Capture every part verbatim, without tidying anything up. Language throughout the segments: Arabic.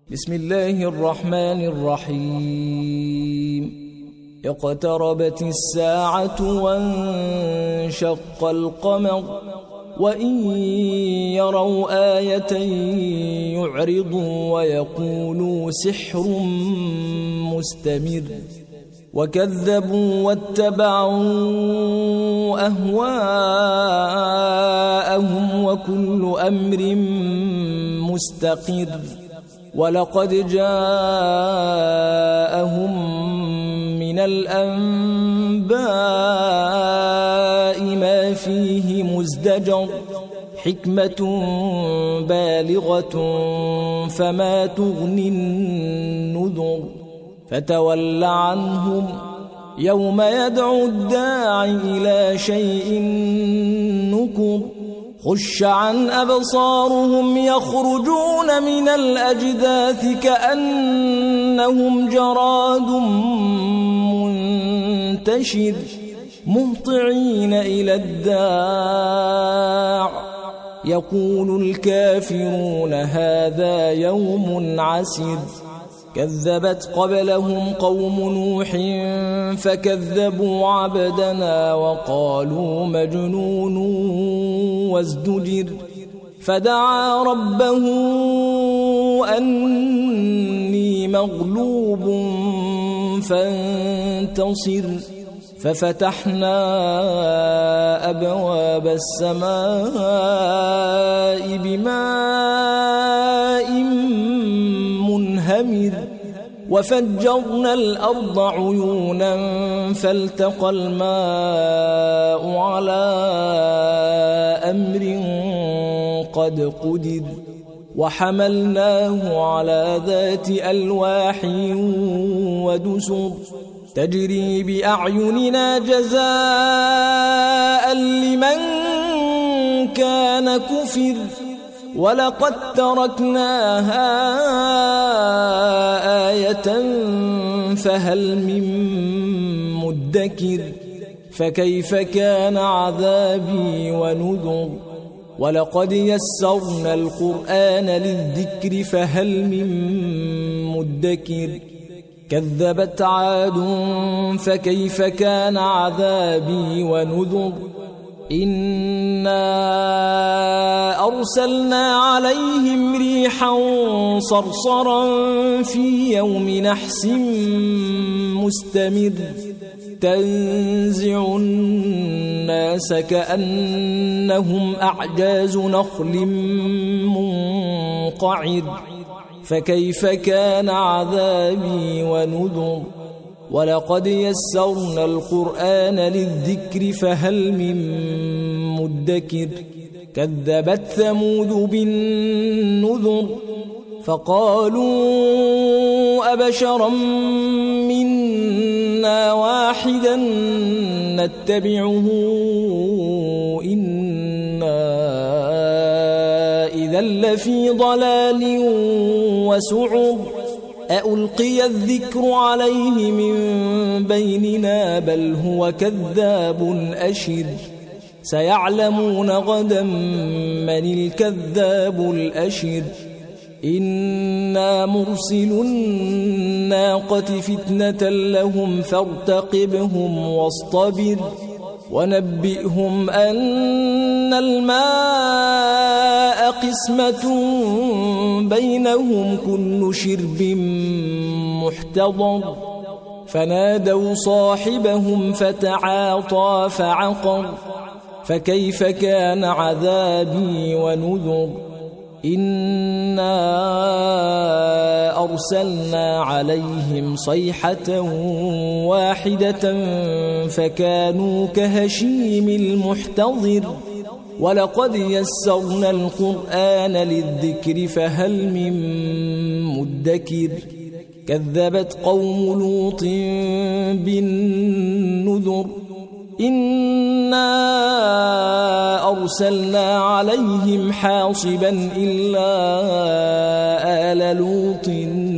بسم الله الرحمن الرحيم. اقتربت الساعة وانشق القمر وإن يروا آية يعرضوا ويقولوا سحر مستمر وكذبوا واتبعوا أهواءهم وكل أمر مستقر ولقد جاءهم من الأنباء ما فيه مزدجر حكمة بالغة فما تغني النذر فتول عنهم يوم يدعو الداعي إلى شيء نكر خش عن أبصارهم يخرجون من الأجداث كأنهم جراد منتشر مهطعين إلى الداع يقول الكافرون هذا يوم عسر كذبت قبلهم قوم نوح فكذبوا عبدنا وقالوا مجنون وازدجر فدعا ربه أني مغلوب فانتصر ففتحنا أبواب السماء بماء منهمر وفجرنا الأرض عيونا فالتقى الماء على أمر قد قدر وحملناه على ذات ألواح ودسر تجري بأعيننا جزاء لمن كان كفر ولقد تركناها آية فهل من مدكر فكيف كان عذابي ونذر ولقد يسرنا القرآن للذكر فهل من مدكر كذبت عاد فكيف كان عذابي ونذر إنا أرسلنا عليهم ريحا صرصرا في يوم نحس مستمر تنزع الناس كأنهم أعجاز نخل منقعر فكيف كان عذابي ونذر ولقد يسرنا القرآن للذكر فهل من مدكر كذبت ثمود بالنذر فقالوا أبشرا منا واحدا نتبعه إنا إذا لفي ضلال وسعر أألقي الذكر عليه من بيننا بل هو كذاب أشر سيعلمون غدا من الكذاب الأشر إنا مرسل الناقة فتنة لهم فارتقبهم واصطبر ونبئهم أن الماء قسمة بينهم كل شرب محتضر فنادوا صاحبهم فتعاطى فعقر فكيف كان عذابي ونذر إنا أرسلنا عليهم صيحة واحدة فكانوا كهشيم المحتضر ولقد يسرنا القرآن للذكر فهل من مدكر كذبت قوم لوط بالنذر إنا أرسلنا عليهم حاصبا إلا آل لوط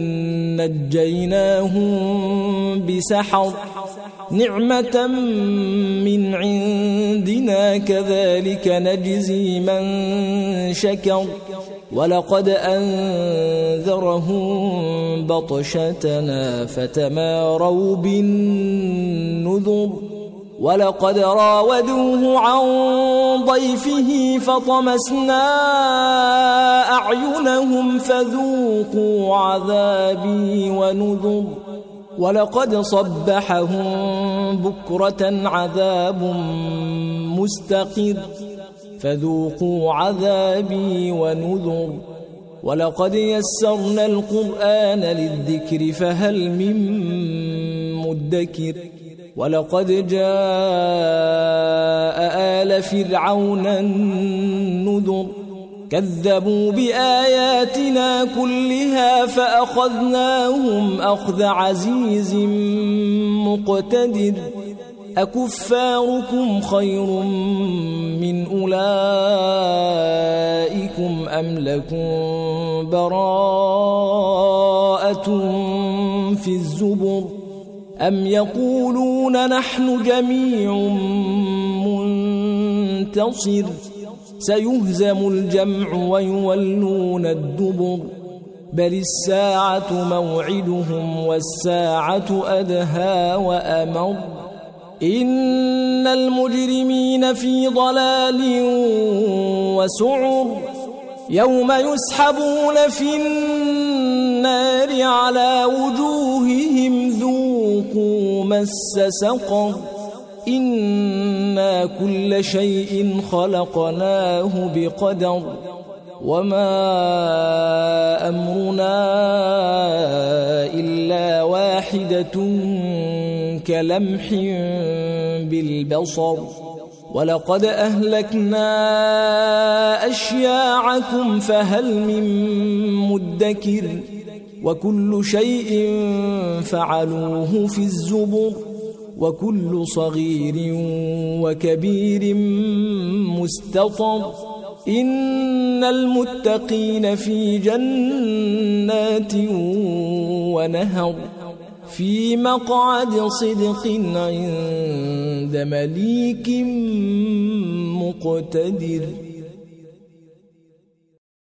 نجيناهم بسحر نعمة من عندنا كذلك نجزي من شكر ولقد أنذرهم بطشتنا فتماروا بالنذر ولقد راودوه عن ضيفه فطمسنا أعينهم فذوقوا عذابي ونذر ولقد صبحهم بكرة عذاب مستقر فذوقوا عذابي ونذر ولقد يسرنا القرآن للذكر فهل من مدكر ولقد جاء آل فرعون النذر كذبوا بآياتنا كلها فأخذناهم أخذ عزيز مقتدر أكفاركم خير من أولئكم أم لكم براءة في الزبر أم يقولون نحن جميع منتصر سيهزم الجمع ويولون الدبر بل الساعة موعدهم والساعة أدهى وأمر إن المجرمين في ضلال وسعر يوم يسحبون في النار على وجوههم ذوقوا مس سقر إنا كل شيء خلقناه بقدر وما أمرنا إلا واحدة كلمح بالبصر ولقد أهلكنا أشياعكم فهل من مدكر وكل شيء فعلوه في الزبر وكل صغير وكبير مستطر إن المتقين في جنات ونهر في مقعد صدق عند مليك مقتدر.